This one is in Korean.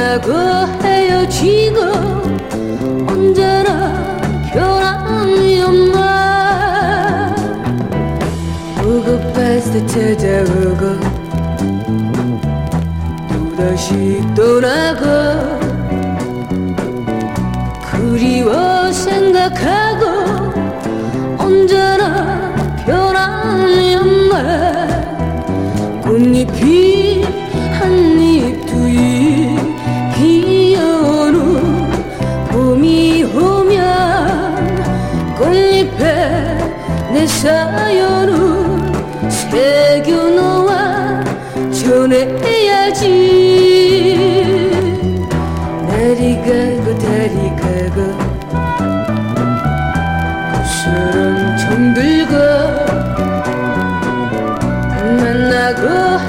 만나고 헤어지고 언제나 변함이 없나. 보고팠을 때 찾아오고 또다시 떠나고 그리워 생각하고 언제나 변함이 없네. 꽃잎이 한 입 두 입 피어오는 봄이 오면 꽃잎에 내 사연을 새겨놓아 전해야지. 날이 가고 달이 가고 구슬은 정들고 만나고